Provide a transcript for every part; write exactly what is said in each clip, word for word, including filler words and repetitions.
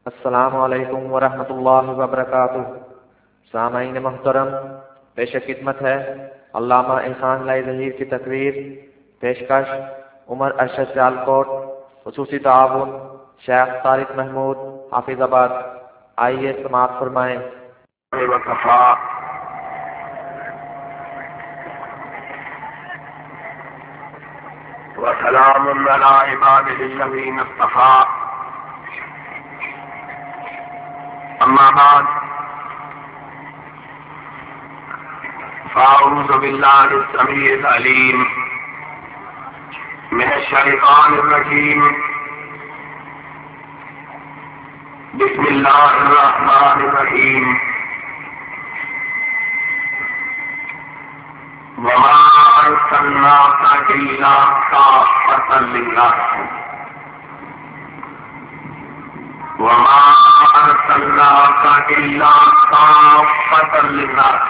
السلام علیکم ورحمۃ اللہ وبرکاتہ۔ سامعین محترم، پیش خدمت ہے علامہ احسان لائی ظہیر کی تقریر۔ پیشکش عمر ارشد سیالکوٹ، خصوصی تعاون شیخ طارق محمود حافظ آباد۔ آئیے سماعت فرمائیں۔ وسلام علی عباده الذین اصطفى، اما بعد فاعوذ باللہ السمیع العلیم من الشیطان الرجیم، بسم اللہ الرحمن الرحیم۔ وما ارسلناک الا کافۃ للناس وما ارسلناک الا کافۃ للناس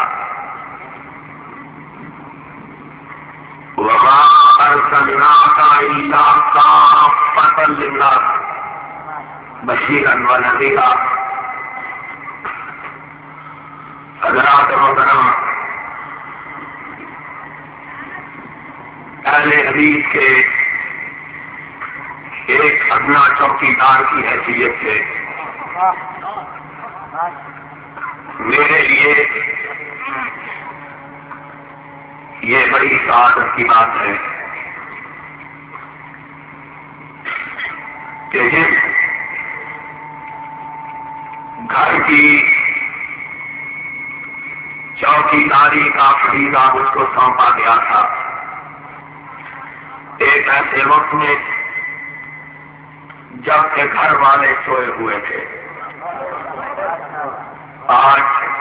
وما ارسلناک الا کافۃ للناس بشیرا ونذیرا۔ حضرات محترم، اہل حدیث کے ایک ادنا چوکیدار کی حیثیت سے میرے لیے یہ بڑی سعادت کی بات ہے کہ جس گھر کی چوکیداری کا فریضہ اس کو سونپا گیا تھا، ایک ایسے وقت میں جب کہ گھر والے سوئے ہوئے تھے، آج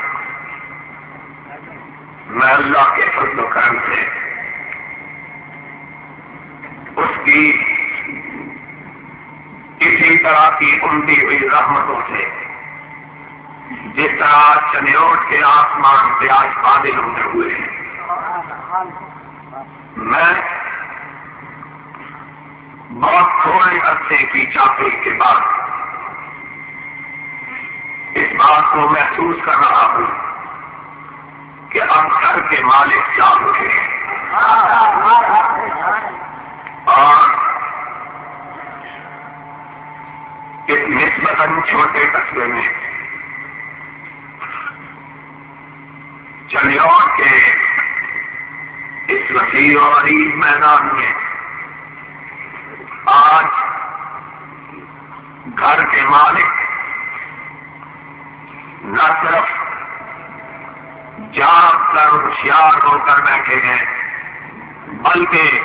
میں اللہ کے فضل و کرم سے اس کی اسی طرح کی عمدی ہوئی رحمتوں سے جس طرح چنیوٹ کے آسمان پہ آج بادل ہوئے ہوئے ہیں، میں بہت تھوڑے عرصے کی چاکری کے بعد اس بات کو محسوس کر رہا ہوں کہ اب گھر کے مالک کیا ہوئے ہیں، اور اس نسبتاً چھوٹے قصبے میں چنیوٹ کے اس وسیع و عریض میدان میں آج گھر کے مالک نہ صرف جاگ کر ہوشیار ہو کر بیٹھے ہیں، بلکہ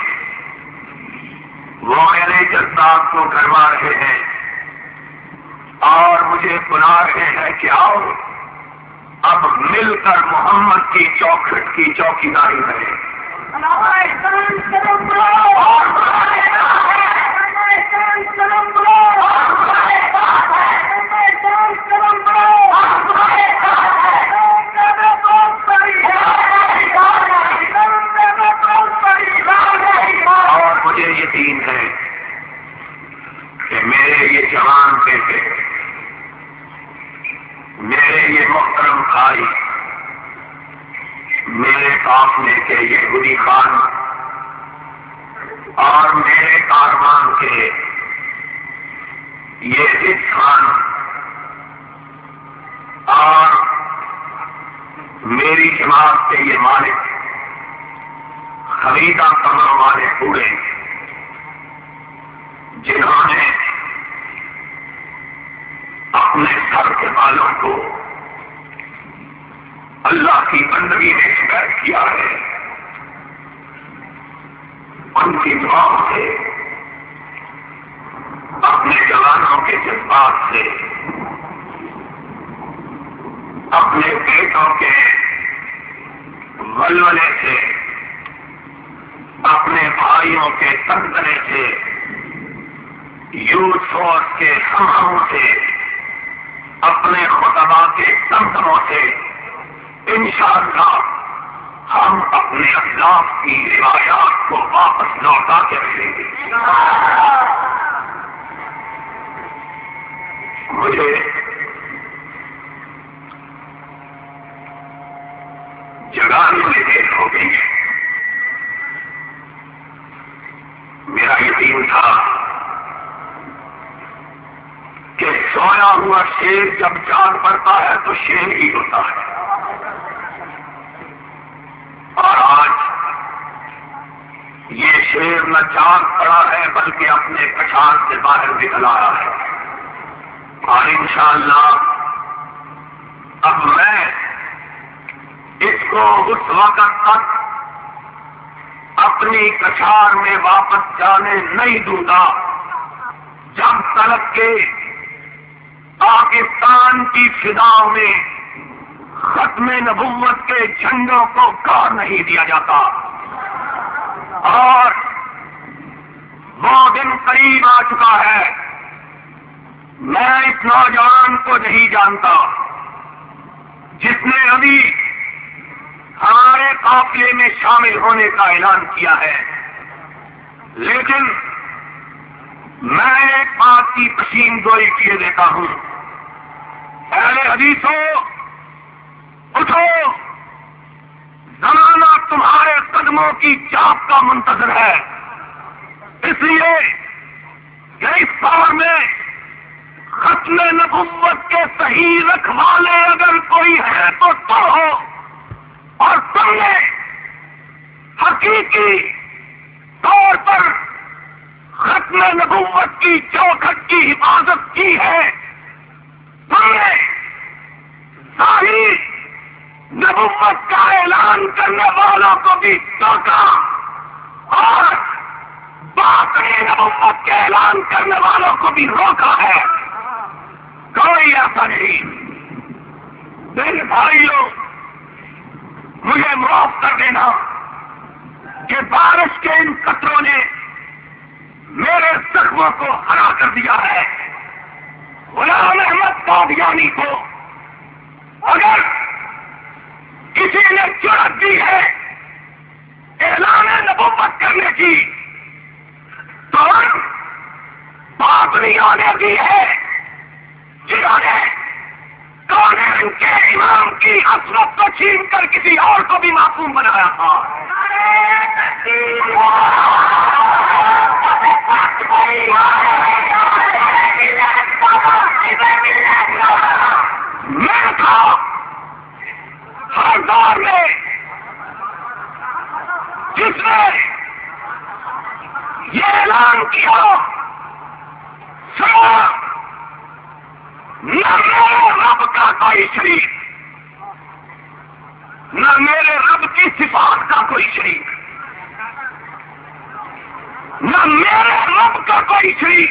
وہ میرے جذبات کو گرما رہے ہیں اور مجھے بلا رہے ہیں کہ آؤ اب مل کر محمد کی چوکھٹ کی چوکیداری کریں۔ اور مجھے یقین ہے کہ میرے یہ جوان بیٹے، میرے یہ محترم بھائی، میرے قافلے کے یہ بری خان اور میرے کاروان کے یہ اس خان اور میری جماعت کے یہ مالک خریدا کمروں والے پورے، جنہوں نے اپنے سر کے بالوں کو اللہ کی بندگی میں شکایت کیا ہے، ان کی دعاؤں سے، اپنے جوانوں کے جذبات سے، اپنے بیٹوں کے ولولے سے، اپنے بھائیوں کے تنزلے سے، یوتھ فورس کے ہمہموں سے، اپنے خطبہ کے تمتموں سے انشاءاللہ ہم اپنے اسلاف کی روایات کو واپس لوٹا کے رکھیں گے۔ مجھے جگانے میں دیر ہو گئی ہے. میرا یقین تھا کہ سویا ہوا شیر جب جاگ پڑتا ہے تو شیر ہی ہوتا ہے. اور آج یہ شیر نہ جاگ پڑا ہے بلکہ اپنے پچھان سے باہر نکل آیا ہے. اور انشاءاللہ اب میں اس کو اس وقت تک اپنی کچھار میں واپس جانے نہیں دوں گا جب تک کہ پاکستان کی فضاؤں میں ختم نبوت کے جھنڈوں کو گاڑ نہیں دیا جاتا. اور وہ دن قریب آ چکا ہے. میں اس نوجوان کو نہیں جانتا جس نے ابھی ہمارے قافلے میں شامل ہونے کا اعلان کیا ہے، لیکن میں ایک بات کی پشین گوئی کیے دیتا ہوں. اہل حدیثوں اٹھو، زمانہ تمہارے قدموں کی چاپ کا منتظر ہے. اس لیے کہ اس دور میں ختم نبوت کے صحیح رکھوالے اگر کوئی ہے تو تو ہو، اور تم نے حقیقی طور پر ختم نبوت کی چوکھٹ کی حفاظت کی ہے. تم نے ظاہری نبوت کا اعلان کرنے والوں کو بھی ٹوکا اور باطنی نبوت کے اعلان کرنے والوں کو بھی روکا ہے. کوئی ایسا نہیں. میرے بھائیوں، مجھے معاف کر دینا کہ بارش کے ان قطروں نے میرے زخموں کو ہرا کر دیا ہے. غلام احمد قادیانی کو اگر کسی نے جرأت دی ہے اعلان نبوت کرنے کی تو بات نہیں آنے دی ہے جنہوں نے کونین کے امام کی عصمت کو چھین کر کسی اور کو بھی معصوم بنایا تھا. میں تھا ہر دور میں جس نے یہ اعلان کیا سنا نہ میرے رب کا کوئی شریک، نہ میرے رب کی صفات کا کوئی شریک، نہ میرے رب کا کوئی شریک،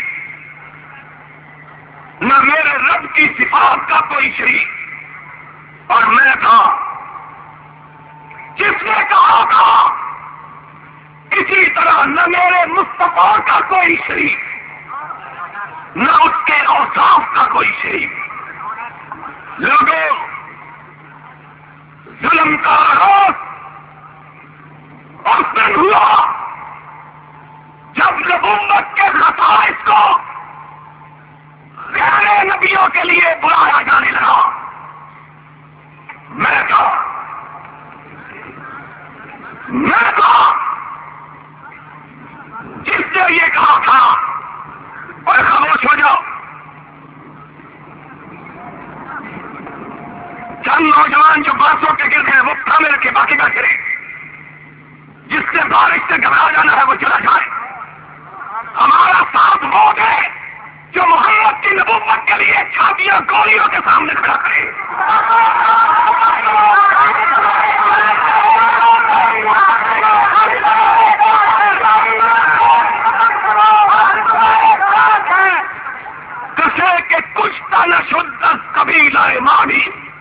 نہ میرے رب کی صفات کا کوئی شریک. اور میں تھا جس نے کہا تھا اسی طرح نہ میرے مصطفیٰ کا کوئی شریک، نہ اس کے اوصاف کا کوئی شریک. لوگوں، ظلم کا آغاز اس دن ہوا جب نبوت کے خصائص کو غیر نبیوں کے لیے بلایا جانے لگا. میں کہا میں کہا جس نے یہ کہا تھا اور خاموش ہو جاؤ. چند نوجوان جو بانسوں کے گرد ہیں وہ تھامے رکھے، باقی کا گرے. جس سے بارش سے گھبرا جانا ہے وہ چلا جائے. ہمارا ساتھ وہ ہے جو محمد کی نبوت کے لیے چھاتیاں گولیوں کے سامنے کھڑا کرے. کسے کہ کچھ نہ شد قبیلہ مانی.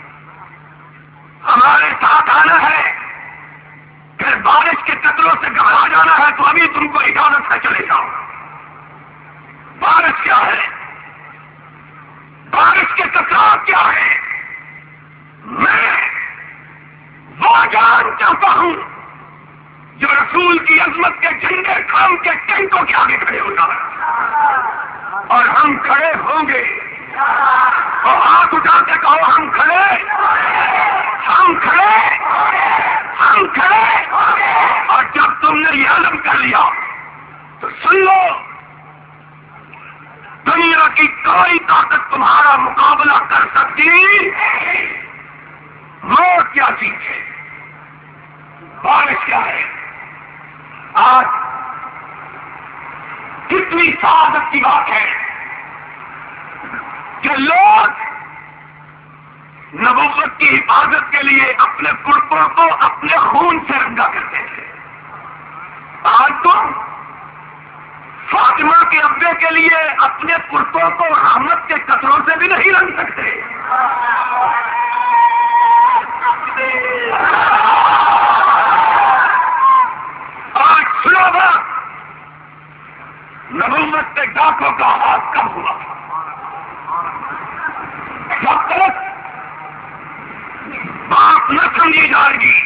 ہمارے ساتھ آنا ہے، پھر بارش کے قطروں سے گھبرا جانا ہے تو ابھی تم کو اجازت ہے، چلے جاؤ. بارش کیا ہے؟ بارش کے قطرات کیا ہے؟ میں وہ جان چاہتا ہوں جو رسول کی عظمت کے جھنڈے کام کے ٹینکوں کے آگے کھڑے ہوتا ہے. اور ہم کھڑے ہوں گے اور ہاتھ اٹھا کے کہو ہم کھڑے، ہم کھڑے، ہم کھڑے۔ اور جب تم نے یہ عزم کر لیا تو سن لو، دنیا کی کوئی طاقت تمہارا مقابلہ کر سکتی موت کیا چیز ہے، بارش کیا ہے۔ آج کتنی سعادت کی بات ہے کہ لوگ نبوت کی حفاظت کے لیے اپنے کرتوں کو اپنے خون سے رنگا کرتے تھے۔ آج تم فاطمہ کے ابے کے لیے اپنے کرتوں کو رحمت کے قطروں سے بھی نہیں رنگ سکتے۔ آج سنو بات، نبوت کے ڈاکوں کا ہاتھ کم ہوا تھا۔ جب تک بات نہ سمجھی جائے گی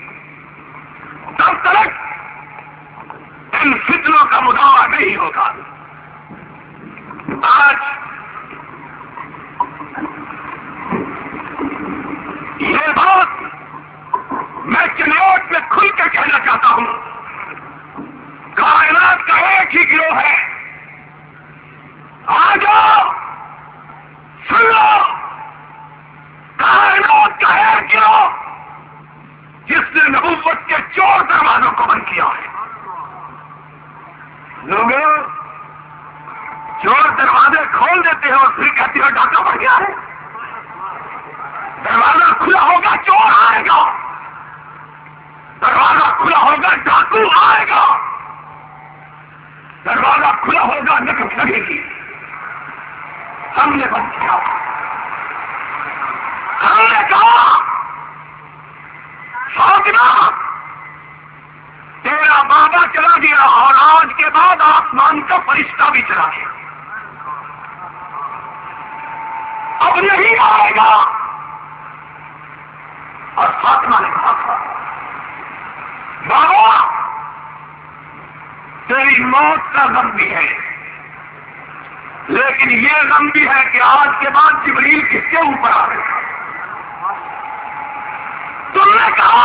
تب تک ان فتنوں کا مداوع نہیں ہوگا۔ آج یہ بات میں چنوٹ میں کھل کر کہنا چاہتا ہوں، کائنات کا ایک ہی گروہ ہے، آ جاؤ سن لو، کائنات کا ایک گروہ جس نے نبوت کے چور دروازوں کو بند کیا ہے۔ لوگوں چور دروازے کھول دیتے ہیں اور پھر کہتے ہو ڈاکہ بڑھ گیا ہے۔ دروازہ کھلا ہوگا چور آئے گا، دروازہ کھلا ہوگا ڈاکو آئے گا، دروازہ کھلا ہوگا نقب لگے گی۔ ہم نے بند کیا، ہم نے کہا فاطمہ تیرا بابا چلا گیا اور آج کے بعد آسمان کا فرشتہ بھی چلا گیا، اب نہیں آئے گا۔ اور فاطمہ نے کہا تھا بابا تیری موت کا غم بھی ہے، لیکن یہ غم بھی ہے کہ آج کے بعد جبریل کس کے اوپر آ گیا۔ تم نے کہا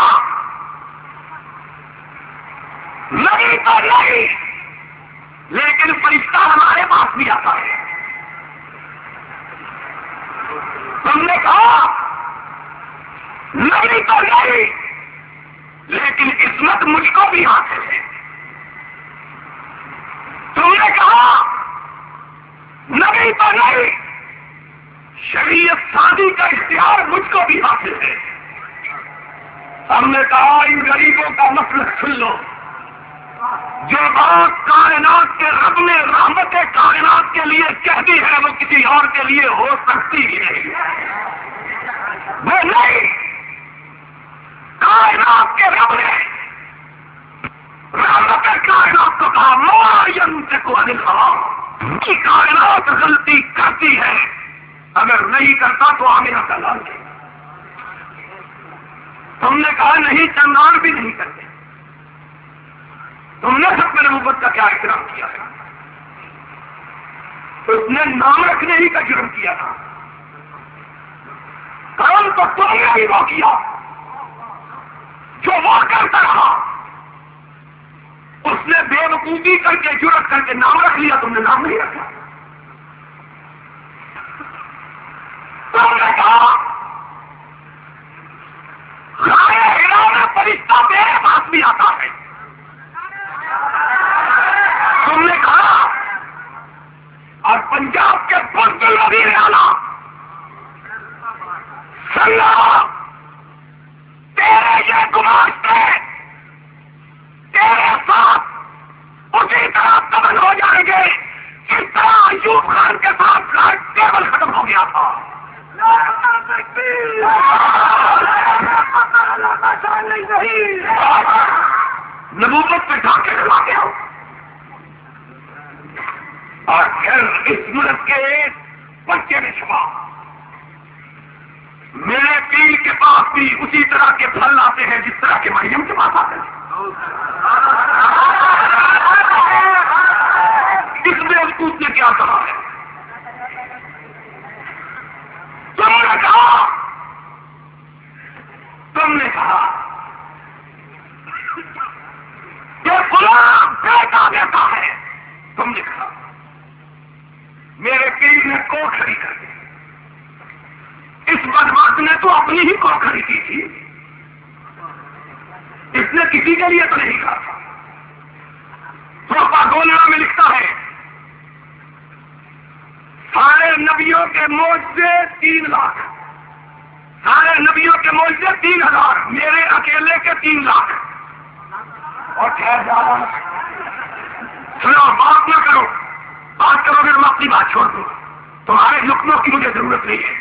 نہیں تو نہیں، لیکن فرشتہ ہمارے پاس بھی آتا ہے۔ تم نے کہا نہیں تو نہیں، لیکن عصمت مجھ کو بھی حاصل ہے۔ تم نے کہا نہیں تو نہیں، شریعت سازی کا اختیار مجھ کو بھی حاصل ہے۔ ہم نے کہا ان غریبوں کا مسلک سن لو، جو بات کائنات کے رب نے رحمت کائنات کے لیے کہہ دی ہے وہ کسی اور کے لیے ہو سکتی ہی نہیں، وہ نہیں، کائنات کے رب نے رحمت کائنات کو کہا معین سے کو انل کی کائنات غلطی کرتی ہے، اگر نہیں کرتا تو آمینہ کا لال دے۔ تم نے کہا نہیں چندان بھی نہیں کرتے، تم نے سب میں نبوت کا کیا احترام کیا ہے؟ اس نے نام رکھنے ہی کا جرم کیا تھا، کام تو تم نے بھی وہ کیا جو وہ کرتا رہا۔ اس نے بے وقوفی کر کے جرت کر کے نام رکھ لیا، تم نے نام نہیں رکھا۔ تم نے کہا غائے ہلانا فرشتہ میرے پاس بھی آتا ہے۔ تم نے کہا اور پنجاب کے پنجل وزیر اعلیٰ سلا تیرے یہ گماشتے تیرے ساتھ اسی طرح قبل ہو جائیں گے جس طرح ایوب خان کے ساتھ لائٹ ٹیبل ختم ہو گیا تھا۔ نبوت پہ ڈھاکے لگا گیا اور پھر اس ملک کے بچے میں چھپا، میرے پیر کے پاس بھی اسی طرح کے پھل آتے ہیں جس طرح کے مریم کے پاس آتے ہیں۔ اس بیوقوف نے کیا کہا ہے؟ ایک بدبخت نے تو اپنی ہی کو خریدی تھی، اس نے کسی کے لیے تو نہیں کہا تھا۔ پروپاگونڈا میں لکھتا ہے سارے نبیوں کے معجزے تین لاکھ، سارے نبیوں کے معجزے تین ہزار، میرے اکیلے کے تین لاکھ۔ اور ٹھہر جانا، سنو، بات نہ کرو، بات کرو پھر میں اپنی بات چھوڑ دوں، تمہارے لقموں کی مجھے ضرورت نہیں ہے۔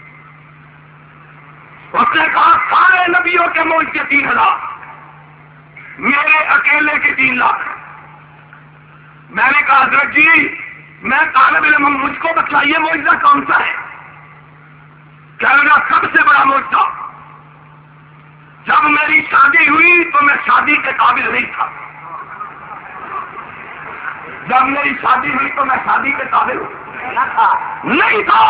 اس نے کہا سارے نبیوں کے معجزے تین ہزار، میرے اکیلے کے تین لاکھ۔ میں نے کہا حضرت جی میں طالب علم ہوں، مجھ کو بتلائیے معجزہ کون سا ہے؟ کہنے لگا سب سے بڑا معجزہ، جب میری شادی ہوئی تو میں شادی کے قابل نہیں تھا، جب میری شادی ہوئی تو میں شادی کے قابل نہیں تھا۔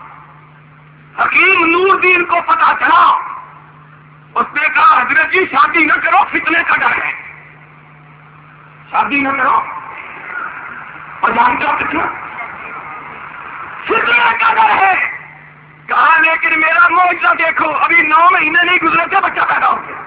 حکیم نور دین کو پتا چلا، اس نے کہا حضرت جی شادی نہ کرو، فتنے کا ڈر ہے، شادی نہ کرو۔ اور جانتے ہو کتنا فتنے کا ڈر ہے؟ کہا لیکن میرا معجزہ دیکھو، ابھی نو مہینے نہیں گزرے تھے بچہ پیدا ہو گیا۔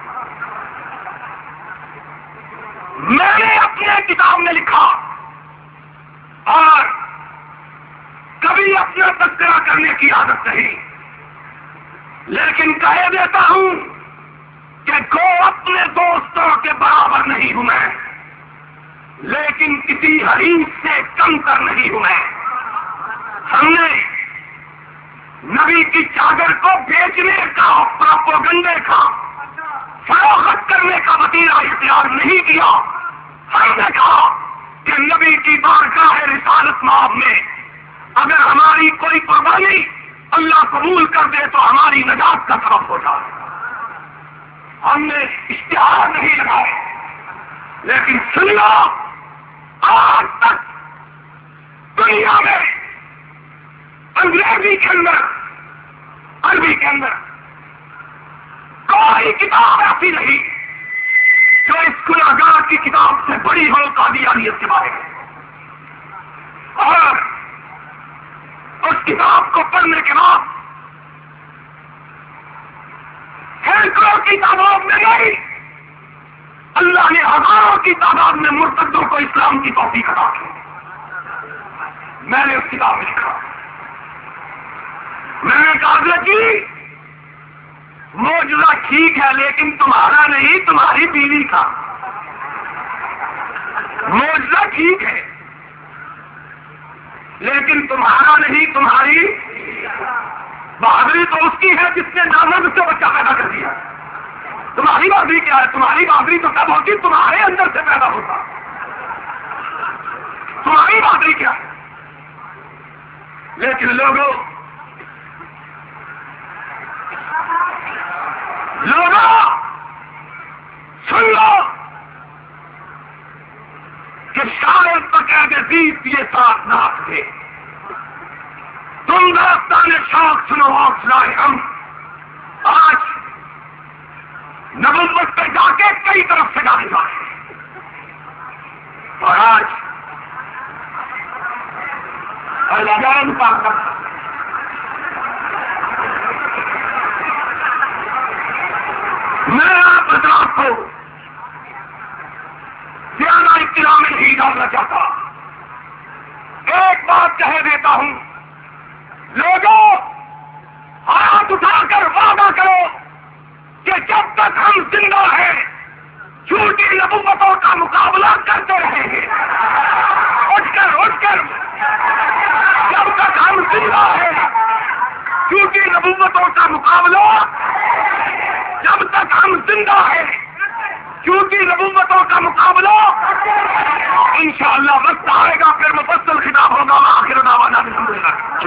میں نے اپنے کتاب میں لکھا اور کبھی اپنا تذکرہ کرنے کی عادت نہیں، لیکن کہہ دیتا ہوں کہ گو اپنے دوستوں کے برابر نہیں ہوں میں، لیکن کسی حریف سے کم تر نہیں ہوں میں۔ ہم نے نبی کی چادر کو بیچنے کا، پروپیگنڈے کا، فروخت کرنے کا وسیلہ اختیار نہیں کیا۔ ہم نے کہا کہ نبی کی بارگاہ رسالت مآب میں اگر ہماری کوئی قربانی اللہ قبول کر دے تو ہماری نجات کا سبب ہوتا۔ ہم نے اشتہار نہیں لگائے، لیکن سن لو آج تک دنیا میں انگریزی کے اندر، عربی کے اندر کوئی کتاب ایسی نہیں جو اس گناہگار کی کتاب سے بڑی ہو قادیانیت کے بارے میں، اور اس کتاب کو پڑھنے کے بعد سینکڑوں کی تعداد میں نہیں، اللہ نے ہزاروں کی تعداد میں مرتدوں کو اسلام کی توفیق عطا کی۔ میں نے اس کتاب میں لکھا، میں نے کہا جی معجزہ ٹھیک ہے لیکن تمہارا نہیں، تمہاری بیوی کا۔ معجزہ ٹھیک ہے لیکن تمہارا نہیں، تمہاری بہادری تو اس کی ہے جس نے نامرد سے بچہ پیدا کر دیا۔ تمہاری بہادری کیا ہے؟ تمہاری بہادری تو تب ہوتی تمہارے اندر سے پیدا ہوتا۔ تمہاری بہادری کیا ہے؟ لیکن لوگوں لوگوں سن لو کہ شاید بقید عزیز یہ ساتھ نہ تھے، تم داستان شوق سنو حوصلہ ہم آج نبوت پہ جا کے کئی طرف سے ڈالے جا رہے ہیں، اور آج اللہ پاک میں آپ حضرات کو زیادہ اطلاع میں نہیں ڈالنا چاہتا، ایک بات کہہ دیتا ہوں، لوگوں ہاتھ اٹھا کر وعدہ کرو کہ جب تک ہم زندہ ہیں جھوٹی نبوتوں کا مقابلہ کرتے رہیں گے۔ اٹھ کر اٹھ کر جب تک ہم زندہ ہیں جھوٹی نبوتوں کا مقابلہ، جب تک ہم زندہ ہیں جھوٹی نبوتوں کا مقابلہ، انشاءاللہ وقت آئے گا پھر مفصل خطاب ہوگا۔ آخر دعوانا الحمدللہ۔